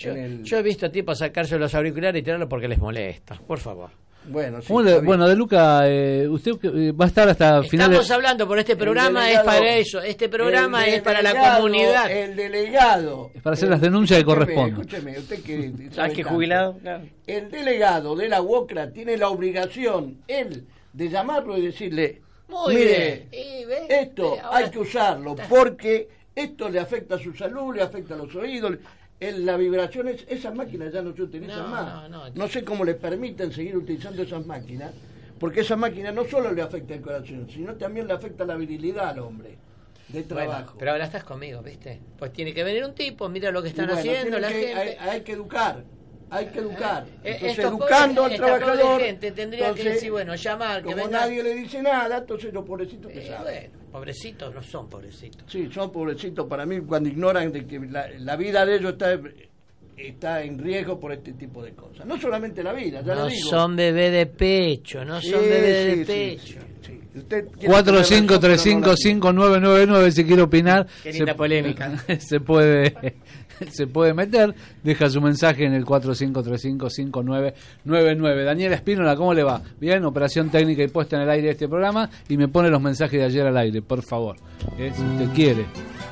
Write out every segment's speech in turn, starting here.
Yo he visto tipos sacarse los auriculares y tirarlos porque les molesta, por favor. Bueno, sí, bueno, De Luca, usted va a estar hasta finales. Estamos hablando por este programa, es para eso. Este programa es para la comunidad. El delegado. Es para hacer las denuncias que corresponden. Escúcheme, usted que ¿Sabes qué jubilado? Claro. El delegado de la UOCRA tiene la obligación, él, de llamarlo y decirle: Muy mire, bien. esto hay que usarlo, porque esto le afecta a su salud, le afecta a los oídos. La vibración, esas máquinas ya no se utilizan más. No sé cómo le permiten seguir utilizando esas máquinas, porque esas máquinas no solo le afecta el corazón, sino también le afecta la virilidad al hombre de trabajo. Bueno, pero ahora estás conmigo, ¿viste? Pues tiene que venir un tipo, mira lo que están haciendo la gente. Hay que educar. Entonces, Estos educando al trabajador. Gente tendría que decir, bueno, llamar, como que venga. nadie le dice nada, entonces los pobrecitos que saben. Bueno, pobrecitos no son pobrecitos. Sí, son pobrecitos para mí cuando ignoran de que la vida de ellos está en riesgo por este tipo de cosas. No solamente la vida, ya no lo digo. Son bebé de pecho, no son bebé de pecho. Sí. 45355999 si quiere opinar. Qué linda polémica. Se puede meter, deja su mensaje en el 45355999. Daniela Espínola, ¿cómo le va? Bien, operación técnica y puesta en el aire de este programa, y me pone los mensajes de ayer al aire, por favor, si usted quiere.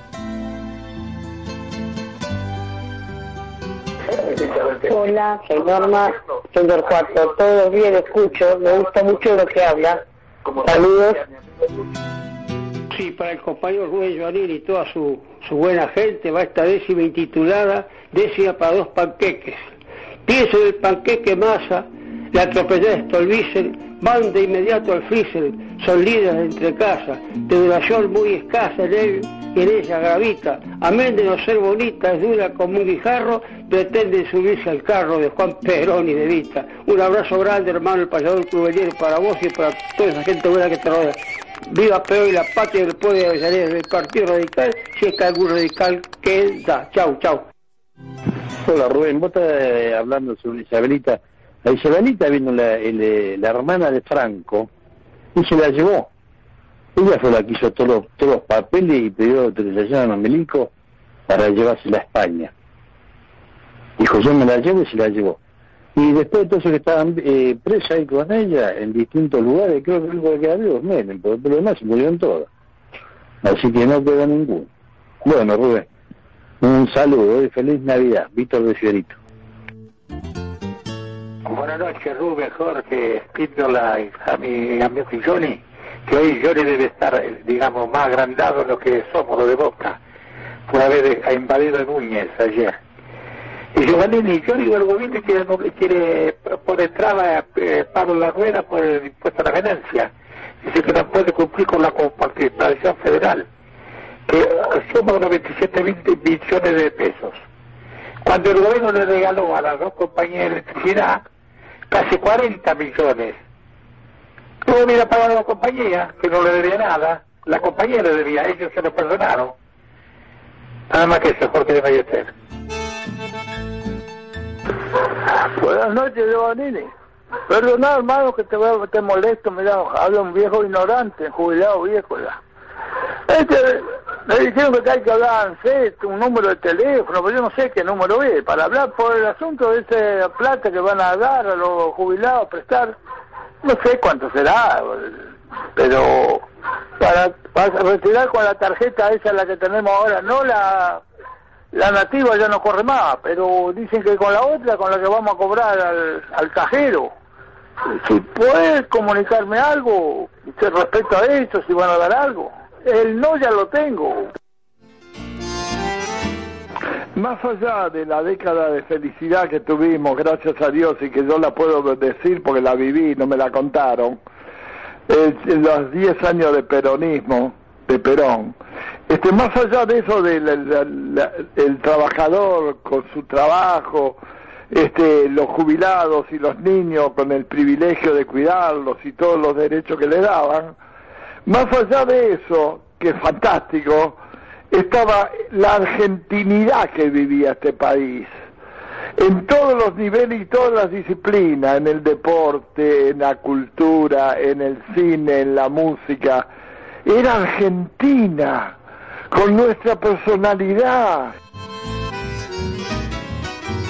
Hola, soy Norma, soy del cuarto, todos los días lo escucho, me gusta mucho lo que habla. Saludos. Sí, para el compañero Rubén Joanil y toda su buena gente va esta décima intitulada Décima para dos panqueques. Pienso en el panqueque masa, la atropellada Stolbizer, van de inmediato al freezer, son líderes de entre casa, de duración muy escasa en él y en ella gravita, amén de no ser bonita, es dura como un guijarro, pretende subirse al carro de Juan Perón y de Vita. Un abrazo grande, hermano, el payador Clubelier, para vos y para toda esa gente buena que te rodea. Viva Perón y la patria del pueblo de Avellaneda, del Partido Radical, si es que algún radical queda. Chau. Hola Rubén, vos estás hablando sobre Isabelita. La Isabelita vino la hermana de Franco y se la llevó. Ella fue la que hizo todos los papeles y pidió autorización a Milico para llevársela a España. Dijo, yo me la llevo y se la llevó. Y después de todo eso que estaban presas ahí con ella en distintos lugares, creo que el único que queda vivo es Menem, pero lo demás se murieron todas. Así que no quedó ninguno. Bueno, Rubén, un saludo y feliz Navidad. Víctor de Fierito. Buenas noches, Rubén, Jorge, Espíndola, a mi amigo Johnny, que hoy Johnny debe estar, digamos, más agrandado en lo que somos, lo de Boca, por haber invadido Núñez ayer. Y Giovannini, yo digo, el gobierno quiere poner traba Pablo La Rueda por el impuesto a la ganancia. Dice que no puede cumplir con la comparticipación federal, que suma unos 27 billones de pesos. Cuando el gobierno le regaló a las dos compañías de electricidad casi 40 millones, luego mira pagar a la compañía, que no le debía nada, la compañía le debía, ellos se lo perdonaron. Nada más que eso, Jorge de Ballester. Buenas noches, Giovannini. Perdona, hermano, que te molesto, mira, habla un viejo ignorante, jubilado viejo ya. Me dijeron que hay que hablar un número de teléfono, pero yo no sé qué número es, para hablar por el asunto de esa plata que van a dar a los jubilados, prestar, no sé cuánto será, pero para retirar con la tarjeta esa la que tenemos ahora, no la nativa ya no corre más, pero dicen que con la otra, con la que vamos a cobrar al cajero. Si puedes comunicarme algo respecto a eso, si van a dar algo. El no ya lo tengo. Más allá de la década de felicidad que tuvimos, gracias a Dios, y que yo la puedo decir porque la viví, no me la contaron, los 10 años de peronismo, de Perón, más allá de eso el trabajador con su trabajo, los jubilados y los niños con el privilegio de cuidarlos y todos los derechos que le daban, más allá de eso, que es fantástico, estaba la argentinidad que vivía este país, en todos los niveles y todas las disciplinas, en el deporte, en la cultura, en el cine, en la música. Era Argentina, con nuestra personalidad.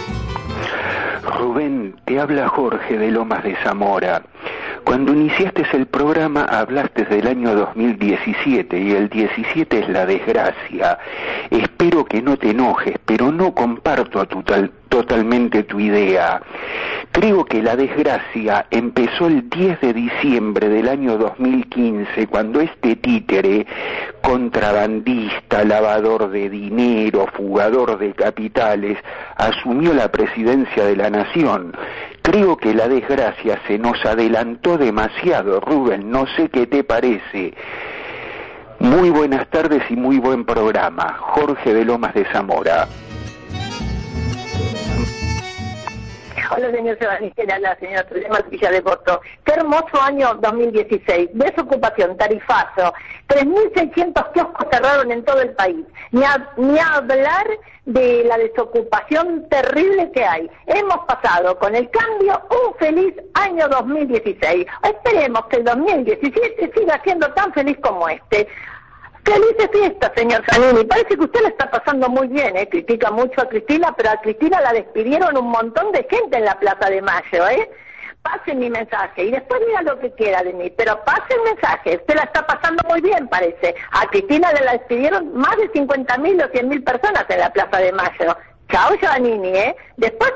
Rubén, te habla Jorge de Lomas de Zamora. Cuando iniciaste el programa hablaste del año 2017 y el 17 es la desgracia. Espero que no te enojes, pero no comparto totalmente tu idea. Creo que la desgracia empezó el 10 de diciembre del año 2015, cuando este títere, contrabandista, lavador de dinero, fugador de capitales, asumió la presidencia de la nación. Creo que la desgracia se nos adelantó demasiado, Rubén, no sé qué te parece. Muy buenas tardes y muy buen programa. Jorge de Lomas de Zamora. Hola, señor Sebastián, la señora Tulema Villa de Porto. Qué hermoso año 2016. Desocupación, tarifazo. 3.600 kioscos cerraron en todo el país. Ni hablar de la desocupación terrible que hay. Hemos pasado con el cambio un feliz año 2016. Esperemos que el 2017 siga siendo tan feliz como este. Felices fiestas, señor Zanini. Parece que usted la está pasando muy bien, ¿eh? Critica mucho a Cristina, pero a Cristina la despidieron un montón de gente en la Plaza de Mayo, ¿eh? Pasen mi mensaje y después diga lo que quiera de mí, pero pasen el mensaje. Usted la está pasando muy bien, parece. A Cristina la despidieron más de 50.000 o 100.000 personas en la Plaza de Mayo. Chao, Zanini, ¿eh? Después...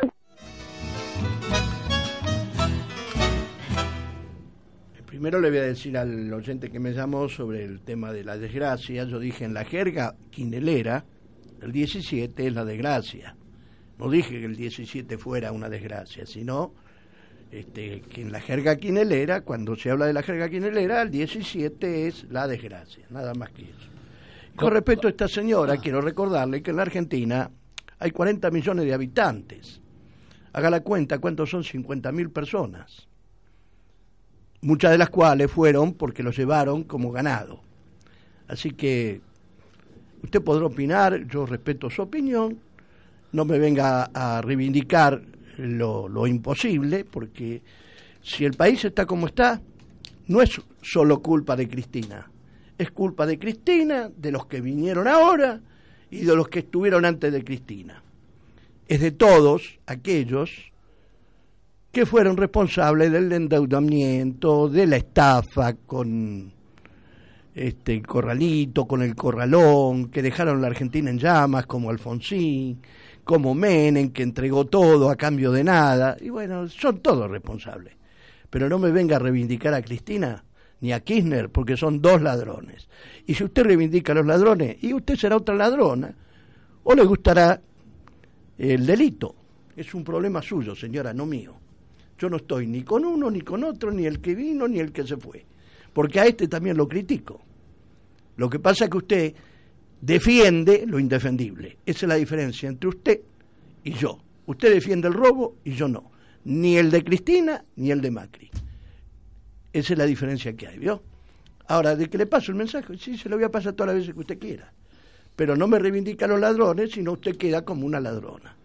Primero le voy a decir al oyente que me llamó sobre el tema de la desgracia. Yo dije en la jerga quinelera, el 17 es la desgracia. No dije que el 17 fuera una desgracia, sino que en la jerga quinelera, cuando se habla de la jerga quinelera, el 17 es la desgracia, nada más que eso. Con respecto a esta señora, quiero recordarle que en la Argentina hay 40 millones de habitantes. Haga la cuenta cuántos son 50.000 personas. Muchas de las cuales fueron porque los llevaron como ganado. Así que usted podrá opinar, yo respeto su opinión, no me venga a reivindicar lo imposible, porque si el país está como está, no es solo culpa de Cristina, es culpa de Cristina, de los que vinieron ahora y de los que estuvieron antes de Cristina. Es de todos aquellos que fueron responsables del endeudamiento, de la estafa con el Corralito, con el Corralón, que dejaron la Argentina en llamas, como Alfonsín, como Menem, que entregó todo a cambio de nada, y bueno, son todos responsables. Pero no me venga a reivindicar a Cristina ni a Kirchner, porque son dos ladrones. Y si usted reivindica a los ladrones, y usted será otra ladrona, o le gustará el delito. Es un problema suyo, señora, no mío. Yo no estoy ni con uno, ni con otro, ni el que vino, ni el que se fue. Porque a este también lo critico. Lo que pasa es que usted defiende lo indefendible. Esa es la diferencia entre usted y yo. Usted defiende el robo y yo no. Ni el de Cristina, ni el de Macri. Esa es la diferencia que hay, ¿vio? Ahora, de que le paso el mensaje, sí, se lo voy a pasar todas las veces que usted quiera. Pero no me reivindica a los ladrones, sino usted queda como una ladrona.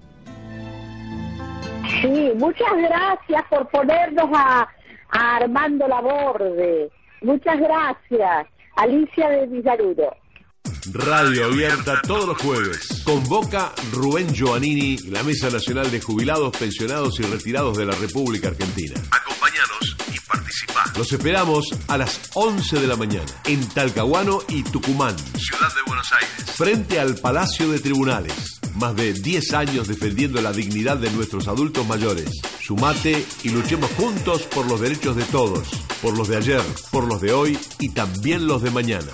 Sí, muchas gracias por ponernos a Armando Laborde. Muchas gracias. Alicia de Villarudo. Radio abierta todos los jueves. Convoca Rubén Giovannini y la Mesa Nacional de Jubilados, Pensionados y Retirados de la República Argentina. Acompáñanos y participá. Los esperamos a las 11 de la mañana en Talcahuano y Tucumán, Ciudad de Buenos Aires, frente al Palacio de Tribunales. Más de 10 años defendiendo la dignidad de nuestros adultos mayores. Sumate y luchemos juntos por los derechos de todos, por los de ayer, por los de hoy y también los de mañana.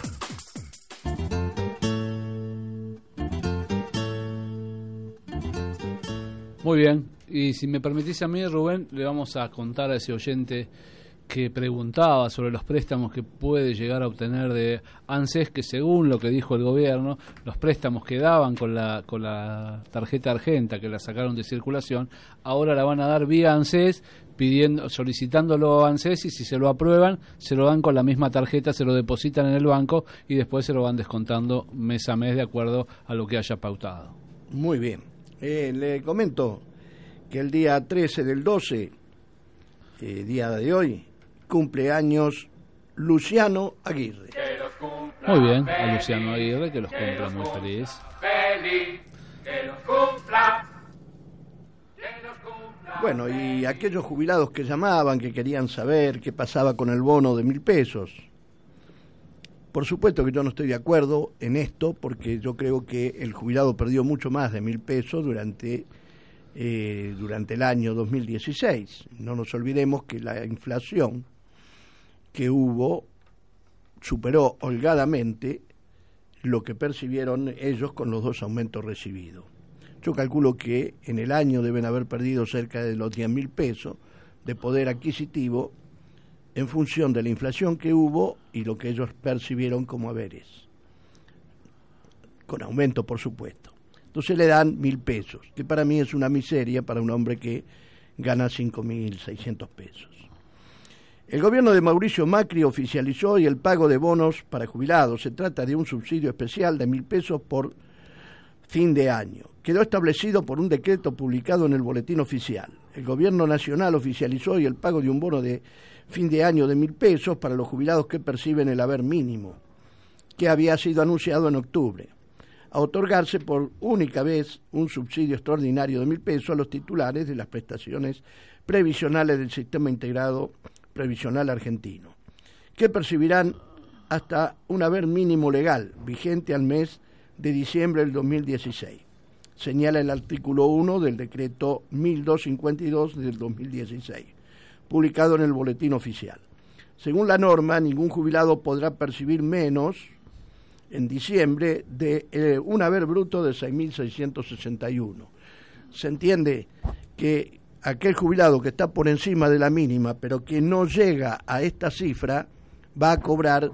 Muy bien, y si me permitís a mí, Rubén, le vamos a contar a ese oyente que preguntaba sobre los préstamos que puede llegar a obtener de ANSES, que según lo que dijo el gobierno, los préstamos que daban con la tarjeta argenta, que la sacaron de circulación, ahora la van a dar vía ANSES, solicitándolo a ANSES, y si se lo aprueban, se lo dan con la misma tarjeta, se lo depositan en el banco y después se lo van descontando mes a mes de acuerdo a lo que haya pautado. Muy bien. Le comento que el día 13 del 12, día de hoy, cumpleaños Luciano Aguirre. Muy bien, a Luciano Aguirre, que los cumpla muy feliz. Feliz, que los cumpla. Bueno, y aquellos jubilados que llamaban, que querían saber qué pasaba con el bono de 1.000 pesos. Por supuesto que yo no estoy de acuerdo en esto, porque yo creo que el jubilado perdió mucho más de 1.000 pesos durante el año 2016. No nos olvidemos que la inflación que hubo superó holgadamente lo que percibieron ellos con los 2 aumentos recibidos. Yo calculo que en el año deben haber perdido cerca de los 10.000 pesos de poder adquisitivo en función de la inflación que hubo y lo que ellos percibieron como haberes, con aumento por supuesto. Entonces le dan 1.000 pesos, que para mí es una miseria para un hombre que gana 5.600 pesos. El gobierno de Mauricio Macri oficializó hoy el pago de bonos para jubilados. Se trata de un subsidio especial de 1.000 pesos por fin de año. Quedó establecido por un decreto publicado en el Boletín Oficial. El gobierno nacional oficializó hoy el pago de un bono de fin de año de 1.000 pesos para los jubilados que perciben el haber mínimo, que había sido anunciado en octubre, a otorgarse por única vez un subsidio extraordinario de 1.000 pesos a los titulares de las prestaciones previsionales del Sistema Integrado Previsional Argentino, que percibirán hasta un haber mínimo legal, vigente al mes de diciembre del 2016, señala el artículo 1 del decreto 1252 del 2016, publicado en el Boletín Oficial. Según la norma, ningún jubilado podrá percibir menos en diciembre de un haber bruto de 6.661. Se entiende que aquel jubilado que está por encima de la mínima, pero que no llega a esta cifra, va a cobrar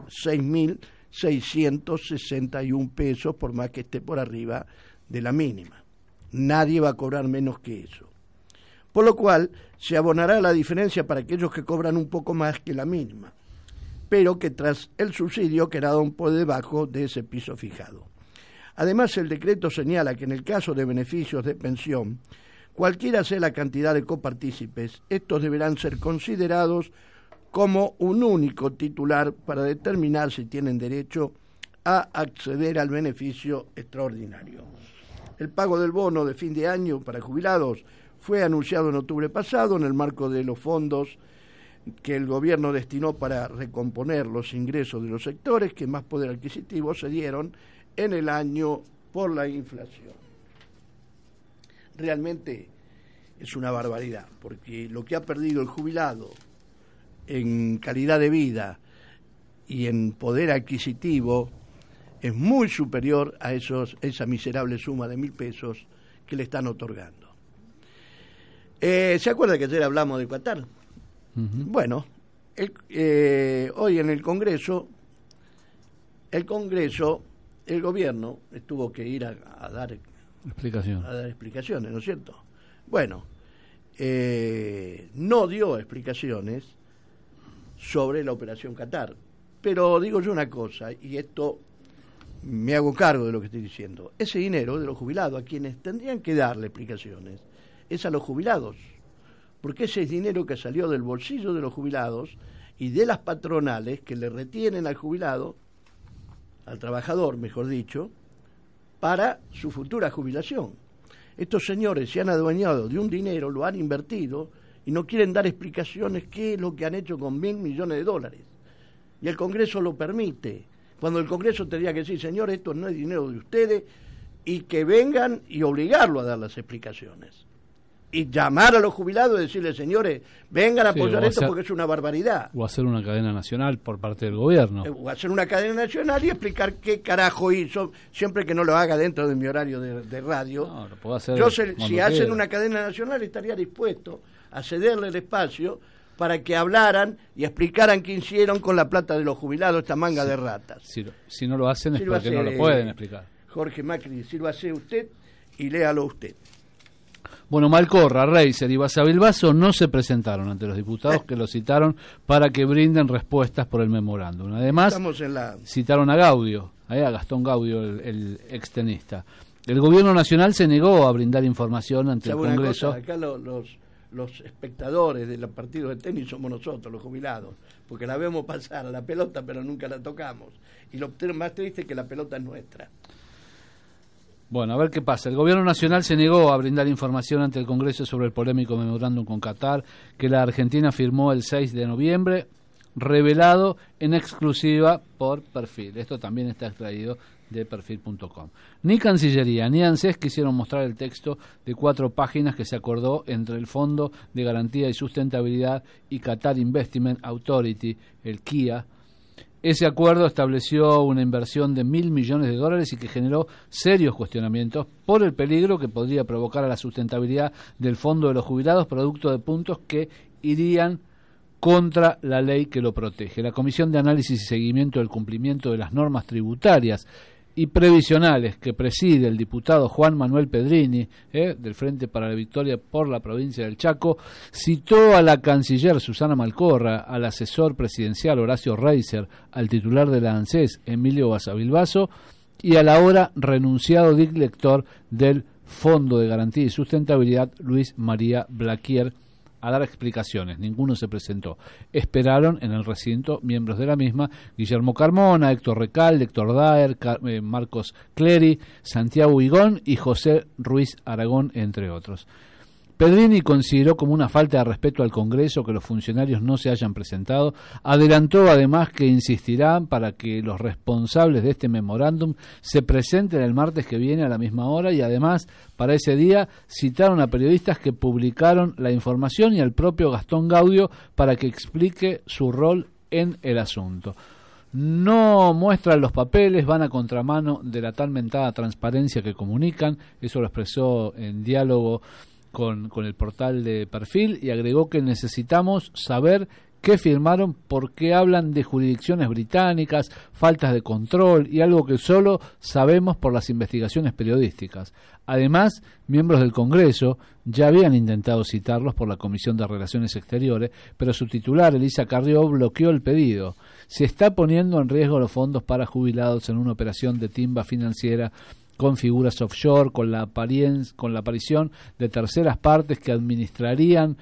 6.661 pesos, por más que esté por arriba de la mínima. Nadie va a cobrar menos que eso. Por lo cual, se abonará la diferencia para aquellos que cobran un poco más que la mínima, pero que tras el subsidio quedaron por debajo de ese piso fijado. Además, el decreto señala que en el caso de beneficios de pensión, cualquiera sea la cantidad de copartícipes, estos deberán ser considerados como un único titular para determinar si tienen derecho a acceder al beneficio extraordinario. El pago del bono de fin de año para jubilados fue anunciado en octubre pasado en el marco de los fondos que el gobierno destinó para recomponer los ingresos de los sectores que más poder adquisitivo se dieron en el año por la inflación. Realmente es una barbaridad, porque lo que ha perdido el jubilado en calidad de vida y en poder adquisitivo es muy superior a esa miserable suma de 1.000 pesos que le están otorgando. ¿Se acuerda que ayer hablamos de Qatar? Uh-huh. Bueno, hoy en el Congreso, el gobierno tuvo que ir a dar explicaciones, ¿no es cierto? Bueno, no dio explicaciones sobre la operación Qatar, pero digo yo una cosa, y esto me hago cargo de lo que estoy diciendo: ese dinero de los jubilados, a quienes tendrían que darle explicaciones, es a los jubilados, porque ese es dinero que salió del bolsillo de los jubilados y de las patronales que le retienen al jubilado, al trabajador, mejor dicho, para su futura jubilación. Estos señores se han adueñado de un dinero, lo han invertido y no quieren dar explicaciones qué es lo que han hecho con $1.000 millones. Y el Congreso lo permite, cuando el Congreso tendría que decir: señor, esto no es dinero de ustedes, y que vengan y obligarlo a dar las explicaciones. Y llamar a los jubilados y decirles: señores, vengan a apoyar esto porque es una barbaridad. O hacer una cadena nacional por parte del gobierno. O hacer una cadena nacional y explicar qué carajo hizo, siempre que no lo haga dentro de mi horario de radio. No, lo puedo hacer. Yo, si hacen una cadena nacional, estaría dispuesto a cederle el espacio para que hablaran y explicaran qué hicieron con la plata de los jubilados, esta manga de ratas. Si no lo hacen es porque no lo pueden explicar. Jorge Macri, sírvase usted y léalo usted. Bueno, Malcorra, Reiser y Basavilbaso no se presentaron ante los diputados que los citaron para que brinden respuestas por el memorándum. Además, citaron a Gaudio, a Gastón Gaudio, el extenista. El gobierno nacional se negó a brindar información ante el Congreso. Acá los espectadores de los partidos de tenis somos nosotros, los jubilados, porque la vemos pasar a la pelota, pero nunca la tocamos. Y lo más triste es que la pelota es nuestra. Bueno, a ver qué pasa. El Gobierno Nacional se negó a brindar información ante el Congreso sobre el polémico memorándum con Qatar que la Argentina firmó el 6 de noviembre, revelado en exclusiva por Perfil. Esto también está extraído de perfil.com. Ni Cancillería ni ANSES quisieron mostrar el texto de 4 páginas que se acordó entre el Fondo de Garantía y Sustentabilidad y Qatar Investment Authority, el KIA. Ese acuerdo estableció una inversión de $1.000 millones y que generó serios cuestionamientos por el peligro que podría provocar a la sustentabilidad del Fondo de los Jubilados, producto de puntos que irían contra la ley que lo protege. La Comisión de Análisis y Seguimiento del Cumplimiento de las Normas Tributarias y Previsionales que preside el diputado Juan Manuel Pedrini, del Frente para la Victoria por la provincia del Chaco, citó a la canciller Susana Malcorra, al asesor presidencial Horacio Reiser, al titular de la ANSES Emilio Basavilbaso y al ahora renunciado director del Fondo de Garantía y Sustentabilidad Luis María Blaquier a dar explicaciones. Ninguno se presentó. Esperaron en el recinto miembros de la misma: Guillermo Carmona, Héctor Recalde, Héctor Daer, Marcos Clery, Santiago Higón y José Ruiz Aragón, entre otros. Pedrini consideró como una falta de respeto al Congreso que los funcionarios no se hayan presentado. Adelantó además que insistirán para que los responsables de este memorándum se presenten el martes que viene a la misma hora, y además para ese día citaron a periodistas que publicaron la información y al propio Gastón Gaudio para que explique su rol en el asunto. No muestran los papeles, van a contramano de la tan mentada transparencia que comunican. Eso lo expresó en diálogo con el portal de Perfil, y agregó que necesitamos saber qué firmaron, porque hablan de jurisdicciones británicas, faltas de control y algo que solo sabemos por las investigaciones periodísticas. Además, miembros del Congreso ya habían intentado citarlos por la Comisión de Relaciones Exteriores, pero su titular, Elisa Carrió, bloqueó el pedido. Se está poniendo en riesgo los fondos para jubilados en una operación de timba financiera con figuras offshore, con la aparición de terceras partes que administrarían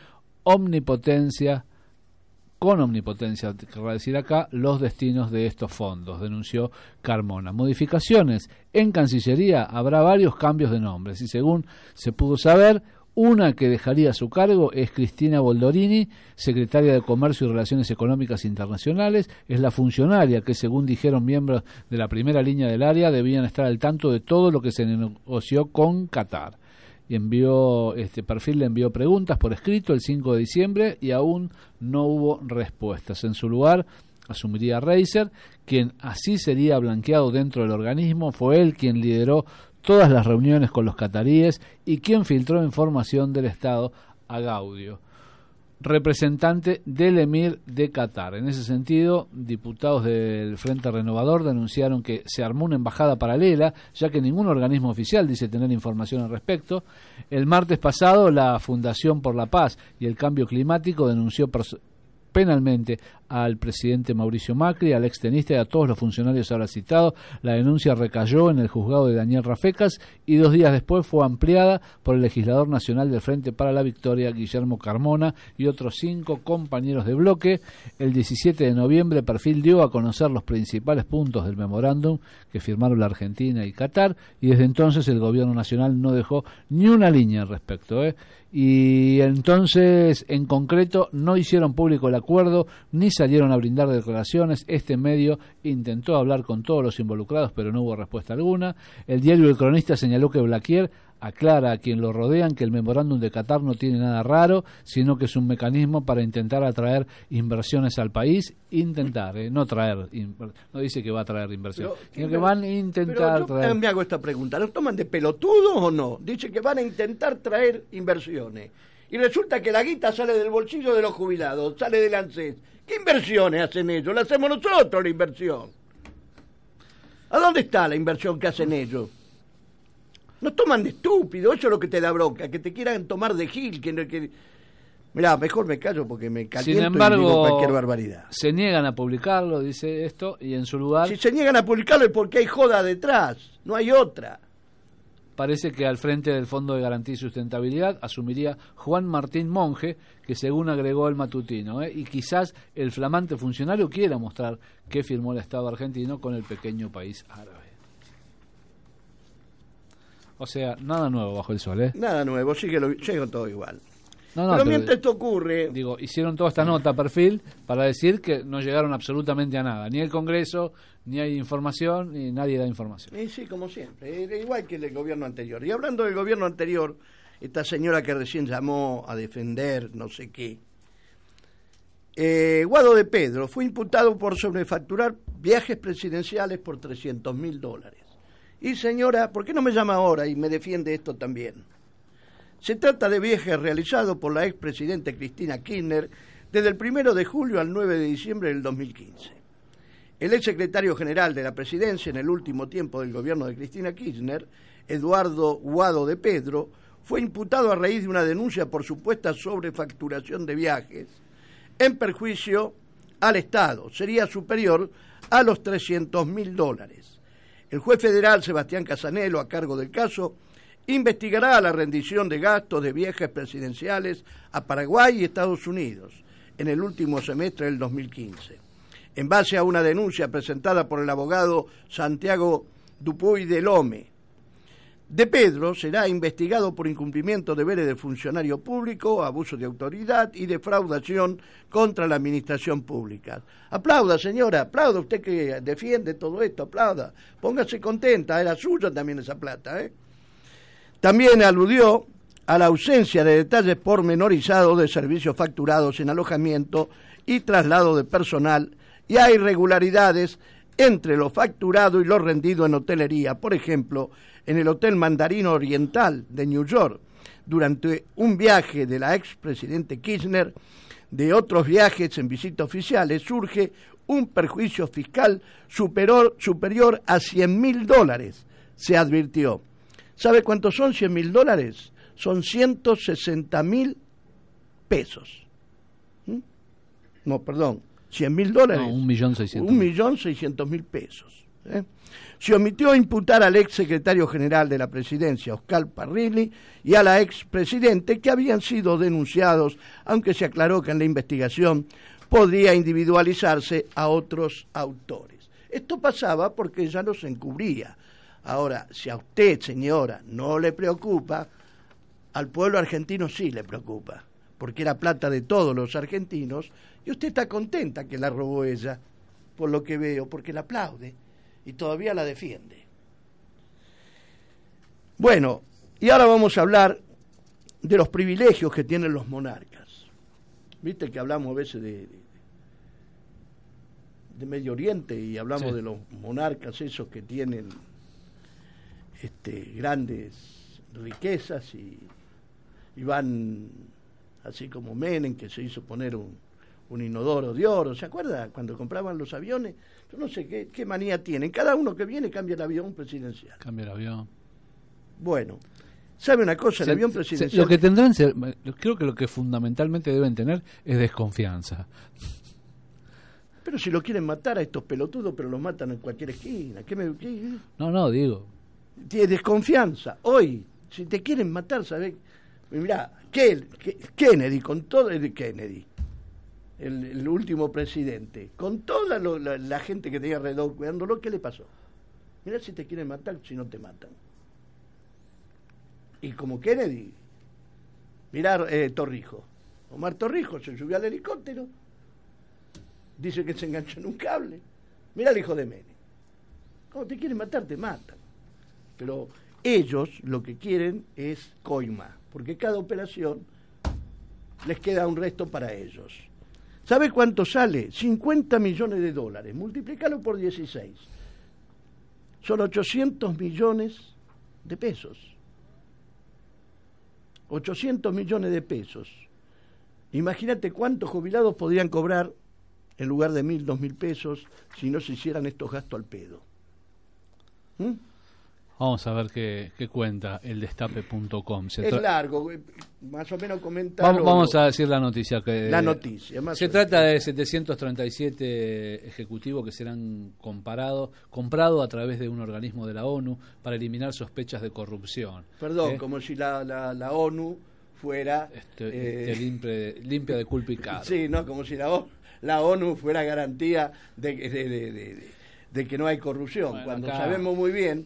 con omnipotencia, querrá decir acá, los destinos de estos fondos, denunció Carmona. Modificaciones en Cancillería: habrá varios cambios de nombres, y según se pudo saber, una que dejaría su cargo es Cristina Boldorini, secretaria de Comercio y Relaciones Económicas Internacionales. Es la funcionaria que, según dijeron miembros de la primera línea del área, debían estar al tanto de todo lo que se negoció con Qatar. Y Perfil le envió preguntas por escrito el 5 de diciembre y aún no hubo respuestas. En su lugar asumiría Reiser, quien así sería blanqueado dentro del organismo. Fue él quien lideró todas las reuniones con los cataríes y quien filtró información del Estado a Gaudio, representante del emir de Qatar. En ese sentido, diputados del Frente Renovador denunciaron que se armó una embajada paralela, ya que ningún organismo oficial dice tener información al respecto. El martes pasado, la Fundación por la Paz y el Cambio Climático denunció penalmente al presidente Mauricio Macri, al extenista y a todos los funcionarios ahora citados. La denuncia recayó en el juzgado de Daniel Rafecas y 2 días después fue ampliada por el legislador nacional del Frente para la Victoria, Guillermo Carmona, y otros 5 compañeros de bloque. El 17 de noviembre, Perfil dio a conocer los principales puntos del memorándum que firmaron la Argentina y Qatar, y desde entonces el gobierno nacional no dejó ni una línea al respecto. Y entonces, en concreto, no hicieron público el acuerdo, ni salieron a brindar declaraciones. Este medio intentó hablar con todos los involucrados, pero no hubo respuesta alguna. El diario El Cronista señaló que Blaquier aclara a quien lo rodean que el memorándum de Qatar no tiene nada raro, sino que es un mecanismo para intentar atraer inversiones al país. No traer, no dice que va a traer inversiones, sino que van a intentar traer. Yo me hago esta pregunta: ¿los toman de pelotudos o no? Dice que van a intentar traer inversiones y resulta que la guita sale del bolsillo de los jubilados, sale del ANSES. ¿Qué inversiones hacen ellos? La hacemos nosotros la inversión. ¿A dónde está la inversión que hacen ellos? Nos toman de estúpido, eso es lo que te da bronca, que te quieran tomar de gil, Mirá, mejor me callo porque me caliento. Sin embargo, y digo cualquier barbaridad. Se niegan a publicarlo, dice esto, y en su lugar... Si se niegan a publicarlo es porque hay joda detrás, no hay otra. Parece que al frente del Fondo de Garantía y Sustentabilidad asumiría Juan Martín Monge, que según agregó el matutino, y quizás el flamante funcionario quiera mostrar qué firmó el Estado argentino con el pequeño país árabe. O sea, nada nuevo bajo el sol, ¿eh? Nada nuevo, sigue todo igual. No, pero mientras esto ocurre... Digo, hicieron toda esta nota perfil para decir que no llegaron absolutamente a nada. Ni el Congreso, ni hay información, ni nadie da información. Sí, como siempre. Igual que el gobierno anterior. Y hablando del gobierno anterior, esta señora que recién llamó a defender no sé qué, Guado de Pedro fue imputado por sobrefacturar viajes presidenciales por $300.000. Y señora, ¿por qué no me llama ahora y me defiende esto también? Se trata de viajes realizados por la expresidenta Cristina Kirchner desde el 1 de julio al 9 de diciembre del 2015. El exsecretario general de la presidencia en el último tiempo del gobierno de Cristina Kirchner, Eduardo Guado de Pedro, fue imputado a raíz de una denuncia por supuesta sobrefacturación de viajes en perjuicio al Estado. Sería superior a los $300.000. El juez federal Sebastián Casanelo, a cargo del caso, investigará la rendición de gastos de viajes presidenciales a Paraguay y Estados Unidos en el último semestre del 2015. En base a una denuncia presentada por el abogado Santiago Dupuy de Lome, De Pedro será investigado por incumplimiento de deberes de funcionario público, abuso de autoridad y defraudación contra la administración pública. Aplauda, señora, aplauda, usted que defiende todo esto, aplauda. Póngase contenta, era suya también esa plata, ¿eh? También aludió a la ausencia de detalles pormenorizados de servicios facturados en alojamiento y traslado de personal y a irregularidades entre lo facturado y lo rendido en hotelería, por ejemplo, en el Hotel Mandarino Oriental de New York, durante un viaje de la expresidente Kirchner. De otros viajes en visitas oficiales surge un perjuicio fiscal superior a $100.000, se advirtió. ¿Sabe cuántos son $100.000? Son 160.000 pesos. No, perdón, $100.000. No, 1.600.000. 1.600.000 pesos. Se omitió imputar al ex secretario general de la presidencia, Oscar Parrilli, y a la expresidente, que habían sido denunciados, aunque se aclaró que en la investigación podría individualizarse a otros autores. Esto pasaba porque ya no se encubría. Ahora, si a usted, señora, no le preocupa, al pueblo argentino sí le preocupa, porque era plata de todos los argentinos, y usted está contenta que la robó ella, por lo que veo, porque la aplaude y todavía la defiende. Bueno, y ahora vamos a hablar de los privilegios que tienen los monarcas. Viste que hablamos a veces de Medio Oriente y hablamos sí, de los monarcas esos que tienen grandes riquezas y van así como Menem, que se hizo poner un inodoro de oro. ¿Se acuerda cuando compraban los aviones? Yo no sé qué manía tienen. Cada uno que viene cambia el avión presidencial. Cambia el avión. Bueno, ¿sabe una cosa? El avión presidencial... Lo que tendrán, creo que lo que fundamentalmente deben tener es desconfianza. Pero si lo quieren matar a estos pelotudos, pero los matan en cualquier esquina. ¿Qué? No, digo. Tiene desconfianza. Hoy, si te quieren matar, ¿sabes? Mirá, Kennedy, con todo Kennedy, el último presidente, con toda la gente que tenía alrededor cuidándolo, ¿qué le pasó? Mirá si te quieren matar, si no te matan. Y como Kennedy, mirá Torrijos. Omar Torrijos se subió al helicóptero, dice que se enganchó en un cable. Mirá el hijo de Menem. Cuando te quieren matar, te matan. Pero ellos lo que quieren es coima, porque cada operación les queda un resto para ellos. ¿Sabe cuánto sale? $50 millones. Multiplícalo por 16. Son 800 millones de pesos. 800 millones de pesos. Imagínate cuántos jubilados podrían cobrar en lugar de 1.000, 2.000 pesos si no se hicieran estos gastos al pedo. Vamos a ver qué cuenta el destape.com. Es largo, más o menos comentar. Vamos a decir la noticia. Se trata de 737 ejecutivos que serán comprados a través de un organismo de la ONU para eliminar sospechas de corrupción. Perdón, como si la ONU fuera... limpia de culpa y cargo. Sí, no, como si la ONU fuera garantía de que no hay corrupción, bueno, cuando sabemos muy bien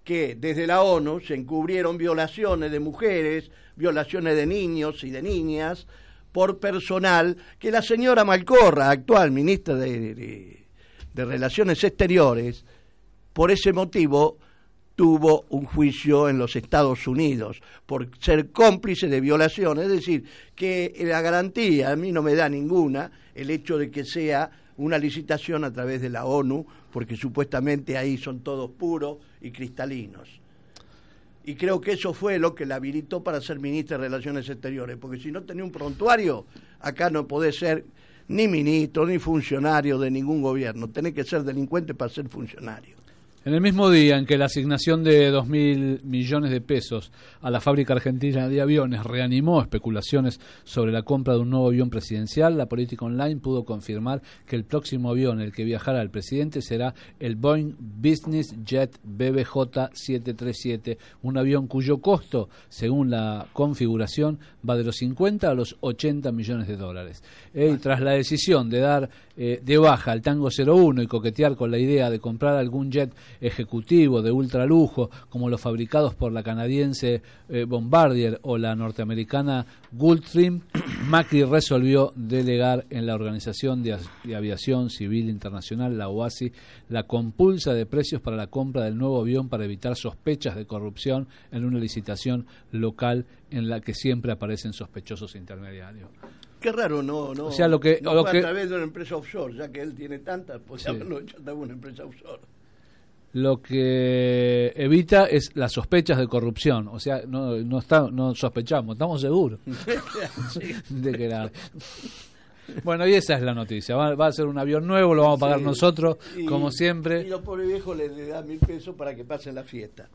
que desde la ONU se encubrieron violaciones de mujeres, violaciones de niños y de niñas por personal, que la señora Malcorra, actual ministra de Relaciones Exteriores, por ese motivo tuvo un juicio en los Estados Unidos por ser cómplice de violaciones. Es decir, que la garantía, a mí no me da ninguna el hecho de que sea una licitación a través de la ONU, porque supuestamente ahí son todos puros y cristalinos. Y creo que eso fue lo que la habilitó para ser ministra de Relaciones Exteriores, porque si no tenía un prontuario, acá no podés ser ni ministro ni funcionario de ningún gobierno, tenés que ser delincuente para ser funcionario. En el mismo día en que la asignación de 2.000 millones de pesos a la fábrica argentina de aviones reanimó especulaciones sobre la compra de un nuevo avión presidencial, la Política Online pudo confirmar que el próximo avión en el que viajará el presidente será el Boeing Business Jet BBJ 737, un avión cuyo costo, según la configuración, va de los 50 a los 80 millones de dólares. Y tras la decisión de dar de baja al Tango 01 y coquetear con la idea de comprar algún jet ejecutivo de ultralujo como los fabricados por la canadiense Bombardier o la norteamericana Gulfstream, Macri resolvió delegar en la Organización de Aviación Civil Internacional, la OACI, la compulsa de precios para la compra del nuevo avión para evitar sospechas de corrupción en una licitación local en la que siempre aparecen sospechosos intermediarios. Qué raro, no. O sea, lo que a través de una empresa offshore, ya que él tiene tantas, pues sí, haberlo hecho de una empresa offshore. Lo que evita es las sospechas de corrupción, o sea, no sospechamos, estamos seguros de que era. Bueno, y esa es la noticia. Va a ser un avión nuevo, lo vamos a pagar nosotros, como siempre. Y los pobres viejos le dan 1.000 pesos para que pasen la fiesta.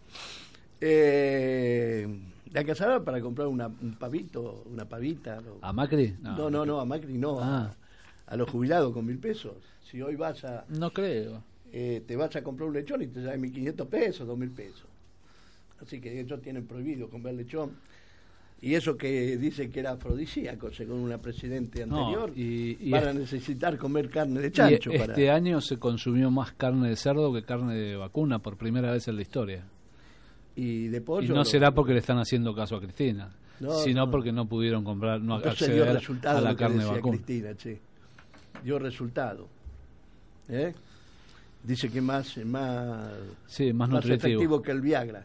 ¿La casará para comprar un pavito, una pavita? ¿A Macri? No, a Macri no. A los jubilados con 1.000 pesos. Si hoy vas a... No creo. Te vas a comprar un lechón y te sale 1.500 pesos, 2.000 pesos. Así que ellos tienen prohibido comer lechón. Y eso que dice que era afrodisíaco, según una presidente anterior, van a necesitar comer carne de chancho. Este año se consumió más carne de cerdo que carne de vacuna por primera vez en la historia. Y de pollo. Y no será porque le están haciendo caso a Cristina, sino porque no pudieron comprar, no acceder a la carne de vacuna. Cristina, sí. Dio resultado. Dice que más nutritivo, efectivo que el Viagra.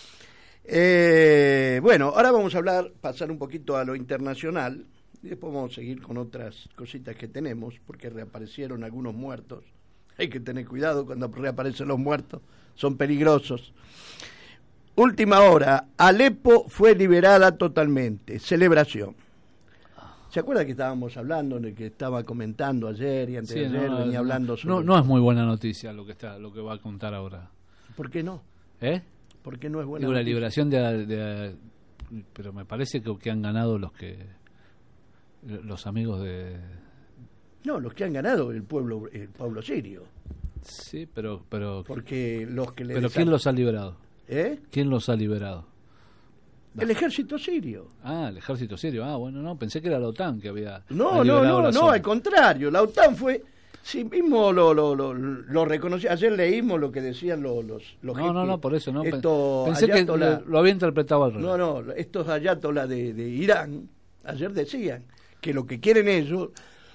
Bueno, ahora vamos a pasar un poquito a lo internacional y después vamos a seguir con otras cositas que tenemos, porque reaparecieron algunos muertos. Hay que tener cuidado cuando reaparecen los muertos, son peligrosos. Última hora, Alepo fue liberada totalmente, celebración. ¿Se acuerda que estábamos hablando, de que estaba comentando ayer y antes de ayer, venía hablando sobre... No es muy buena noticia lo que va a contar ahora. ¿Por qué no? ¿Por qué no es buena noticia? La liberación pero me parece que han ganado los amigos de... No, los que han ganado el pueblo sirio. Sí, pero porque los que Pero ¿quién los ha liberado? ¿Quién los ha liberado? El ejército sirio. El ejército sirio. Bueno, no, pensé que era la OTAN que había No, al contrario, la OTAN fue, sí mismo lo reconocí. Ayer leímos lo que decían los No, por eso no. Pensé que lo había interpretado al revés. No, estos ayatolás de Irán, ayer decían que lo que quieren ellos,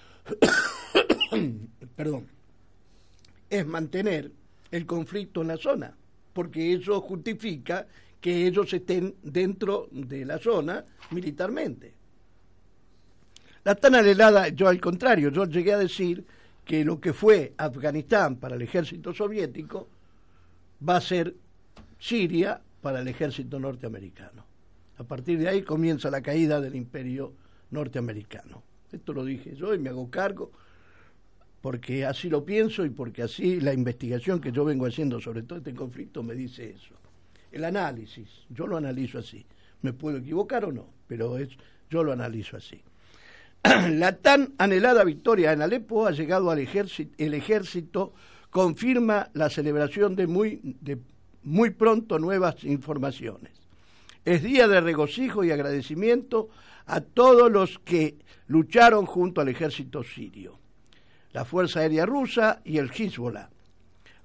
es mantener el conflicto en la zona, porque eso justifica que ellos estén dentro de la zona militarmente. La tan anhelada, yo al contrario, yo llegué a decir que lo que fue Afganistán para el ejército soviético va a ser Siria para el ejército norteamericano. A partir de ahí comienza la caída del imperio norteamericano. Esto lo dije yo y me hago cargo porque así lo pienso y porque así la investigación que yo vengo haciendo sobre todo este conflicto me dice eso. El análisis, yo lo analizo así. Me puedo equivocar o no, pero yo lo analizo así. La tan anhelada victoria en Alepo ha llegado al ejército. El ejército confirma la celebración de muy pronto nuevas informaciones. Es día de regocijo y agradecimiento a todos los que lucharon junto al ejército sirio, la Fuerza Aérea Rusa y el Hezbollah.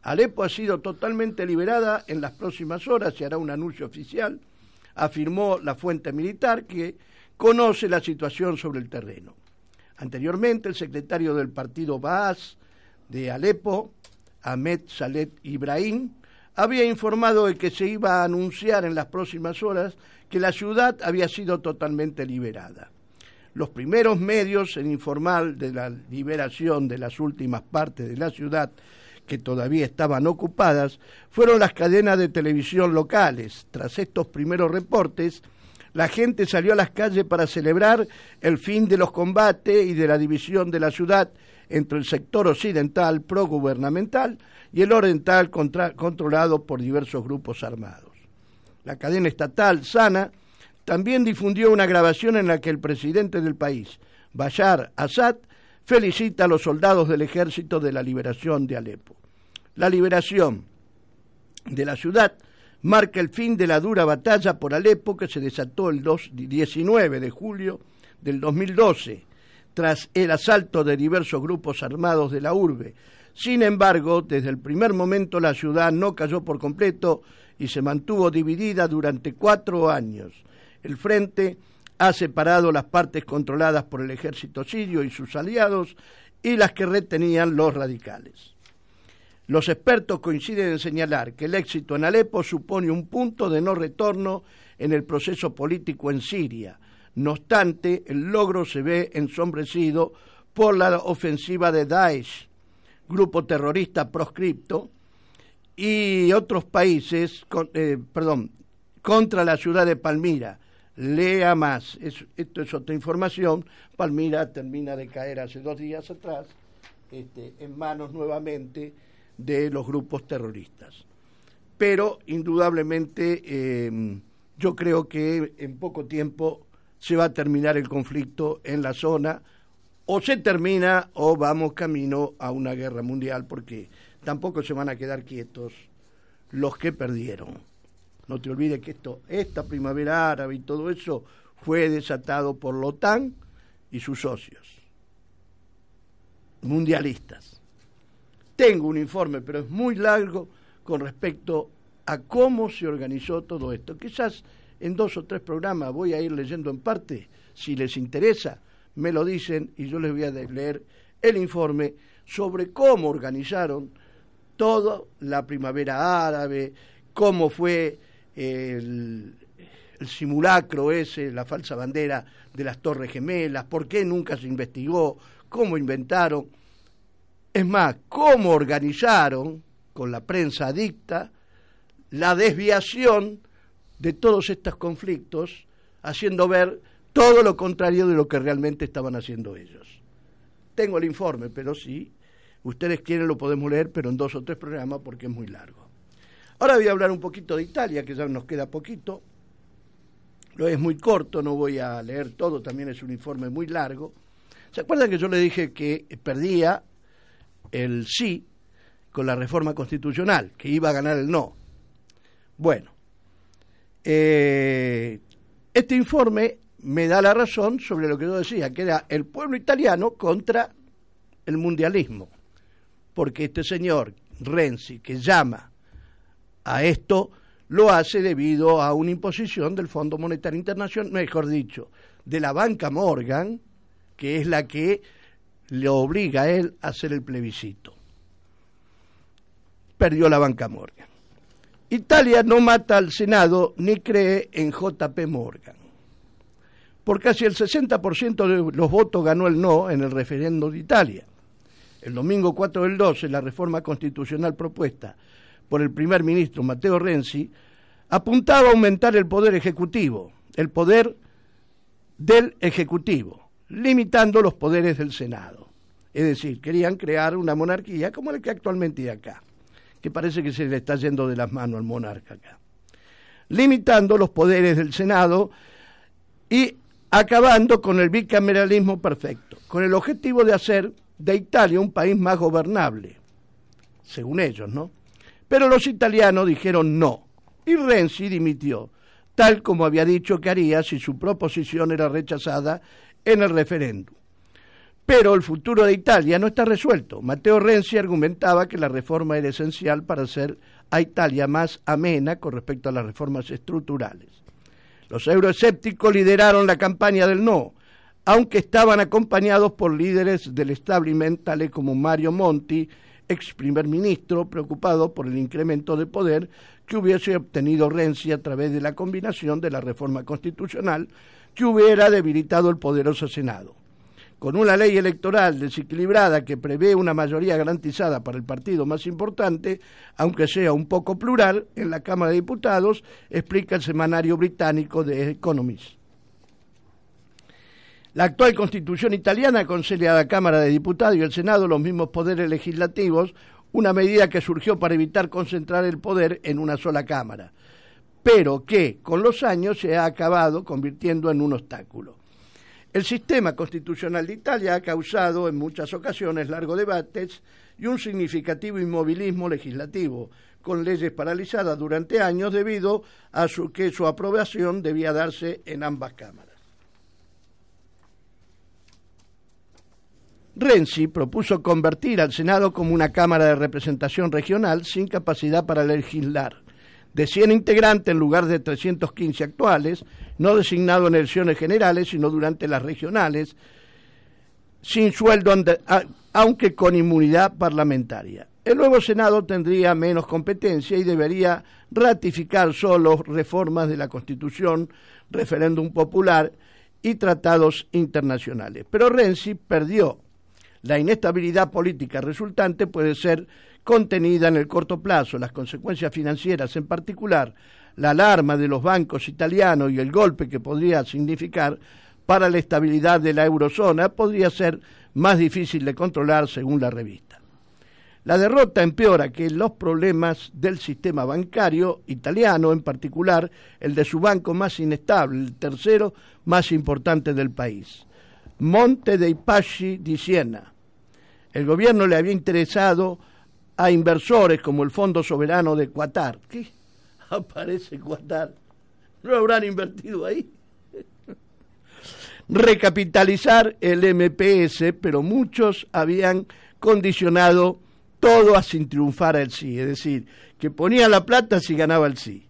Alepo ha sido totalmente liberada en las próximas horas, se hará un anuncio oficial, afirmó la fuente militar que conoce la situación sobre el terreno. Anteriormente, el secretario del partido Baas de Alepo, Ahmed Saleh Ibrahim, había informado de que se iba a anunciar en las próximas horas que la ciudad había sido totalmente liberada. Los primeros medios en informar de la liberación de las últimas partes de la ciudad que todavía estaban ocupadas fueron las cadenas de televisión locales. Tras estos primeros reportes, la gente salió a las calles para celebrar el fin de los combates y de la división de la ciudad entre el sector occidental progubernamental y el oriental controlado por diversos grupos armados. La cadena estatal Sana también difundió una grabación en la que el presidente del país, Bashar Assad, felicita a los soldados del ejército de la liberación de Alepo. La liberación de la ciudad marca el fin de la dura batalla por Alepo que se desató el 19 de julio del 2012, tras el asalto de diversos grupos armados de la urbe. Sin embargo, desde el primer momento la ciudad no cayó por completo y se mantuvo dividida durante 4 años. El frente ha separado las partes controladas por el ejército sirio y sus aliados y las que retenían los radicales. Los expertos coinciden en señalar que el éxito en Alepo supone un punto de no retorno en el proceso político en Siria. No obstante, el logro se ve ensombrecido por la ofensiva de Daesh, grupo terrorista proscripto, y otros países, contra la ciudad de Palmira. Lea más, esto es otra información. Palmira termina de caer hace 2 días atrás en manos nuevamente de los grupos terroristas. Pero indudablemente yo creo que en poco tiempo se va a terminar el conflicto en la zona, o se termina o vamos camino a una guerra mundial, porque tampoco se van a quedar quietos los que perdieron. No te olvides que esta primavera árabe y todo eso fue desatado por la OTAN y sus socios mundialistas. Tengo un informe, pero es muy largo, con respecto a cómo se organizó todo esto. Quizás en 2 o 3 programas voy a ir leyendo en parte. Si les interesa, me lo dicen y yo les voy a leer el informe sobre cómo organizaron toda la primavera árabe, cómo fue el simulacro ese, la falsa bandera de las Torres Gemelas, por qué nunca se investigó, cómo inventaron, es más, cómo organizaron con la prensa adicta la desviación de todos estos conflictos, haciendo ver todo lo contrario de lo que realmente estaban haciendo ellos. Tengo el informe, pero si ustedes quieren lo podemos leer, pero en 2 o 3 programas porque es muy largo. Ahora voy a hablar un poquito de Italia, que ya nos queda poquito. Lo es muy corto, no voy a leer todo, también es un informe muy largo. ¿Se acuerdan que yo le dije que perdía el sí con la reforma constitucional, que iba a ganar el no? Bueno, este informe me da la razón sobre lo que yo decía, que era el pueblo italiano contra el mundialismo, porque este señor Renzi, que llama a esto, lo hace debido a una imposición del Fondo Monetario Internacional, mejor dicho, de la banca Morgan, que es la que le obliga a él a hacer el plebiscito. Perdió la banca Morgan. Italia no mata al Senado ni cree en JP Morgan. Por casi el 60% de los votos ganó el no en el referendo de Italia. El domingo 4 del 12, la reforma constitucional propuesta por el primer ministro Matteo Renzi apuntaba a aumentar el poder ejecutivo, el poder del Ejecutivo, limitando los poderes del Senado. Es decir, querían crear una monarquía como la que actualmente hay acá, que parece que se le está yendo de las manos al monarca acá. Limitando los poderes del Senado y acabando con el bicameralismo perfecto, con el objetivo de hacer de Italia un país más gobernable, según ellos, ¿no? Pero los italianos dijeron no, y Renzi dimitió, tal como había dicho que haría si su proposición era rechazada en el referéndum. Pero el futuro de Italia no está resuelto. Matteo Renzi argumentaba que la reforma era esencial para hacer a Italia más amena con respecto a las reformas estructurales. Los euroescépticos lideraron la campaña del no, aunque estaban acompañados por líderes del establishment tales como Mario Monti, ex primer ministro, preocupado por el incremento de poder que hubiese obtenido Renzi a través de la combinación de la reforma constitucional que hubiera debilitado el poderoso Senado. Con una ley electoral desequilibrada que prevé una mayoría garantizada para el partido más importante, aunque sea un poco plural, en la Cámara de Diputados, explica el semanario británico The Economist. La actual Constitución italiana concede a la Cámara de Diputados y el Senado los mismos poderes legislativos, una medida que surgió para evitar concentrar el poder en una sola Cámara, pero que con los años se ha acabado convirtiendo en un obstáculo. El sistema constitucional de Italia ha causado en muchas ocasiones largos debates y un significativo inmovilismo legislativo, con leyes paralizadas durante años debido a que su aprobación debía darse en ambas cámaras. Renzi propuso convertir al Senado como una Cámara de representación regional sin capacidad para legislar, de 100 integrantes en lugar de 315 actuales, no designado en elecciones generales, sino durante las regionales, sin sueldo, aunque con inmunidad parlamentaria. El nuevo Senado tendría menos competencia y debería ratificar solo reformas de la Constitución, referéndum popular y tratados internacionales. Pero Renzi perdió. La inestabilidad política resultante puede ser contenida en el corto plazo. Las consecuencias financieras, en particular la alarma de los bancos italianos y el golpe que podría significar para la estabilidad de la eurozona, podría ser más difícil de controlar, según la revista. La derrota empeora que los problemas del sistema bancario italiano, en particular el de su banco más inestable, el tercero más importante del país, Monte dei Paschi di Siena. El gobierno le había interesado a inversores como el Fondo Soberano de Qatar. ¿Qué? Aparece Qatar. ¿No habrán invertido ahí? Recapitalizar el MPS, pero muchos habían condicionado todo a sin triunfar el sí, es decir, que ponía la plata si ganaba el sí.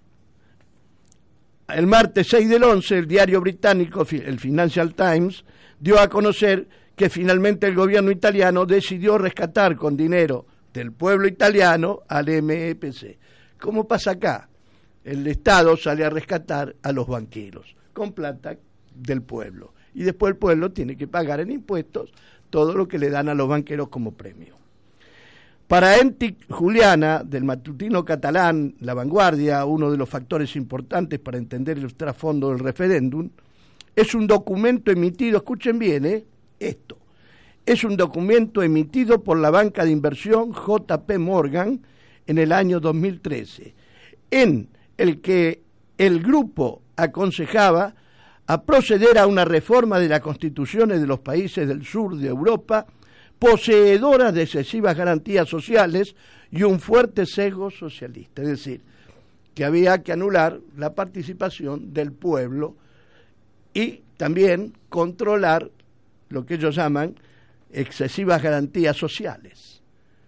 El martes 6 del 11, el diario británico, el Financial Times, dio a conocer que finalmente el gobierno italiano decidió rescatar con dinero del pueblo italiano al MPS. ¿Cómo pasa acá? El Estado sale a rescatar a los banqueros con plata del pueblo. Y después el pueblo tiene que pagar en impuestos todo lo que le dan a los banqueros como premio. Para Entic Juliana, del matutino catalán La Vanguardia, uno de los factores importantes para entender el trasfondo del referéndum, es un documento emitido, escuchen bien, esto, es un documento emitido por la banca de inversión JP Morgan en el año 2013, en el que el grupo aconsejaba a proceder a una reforma de las constituciones de los países del sur de Europa, poseedoras de excesivas garantías sociales y un fuerte sesgo socialista, es decir, que había que anular la participación del pueblo y también controlar lo que ellos llaman excesivas garantías sociales.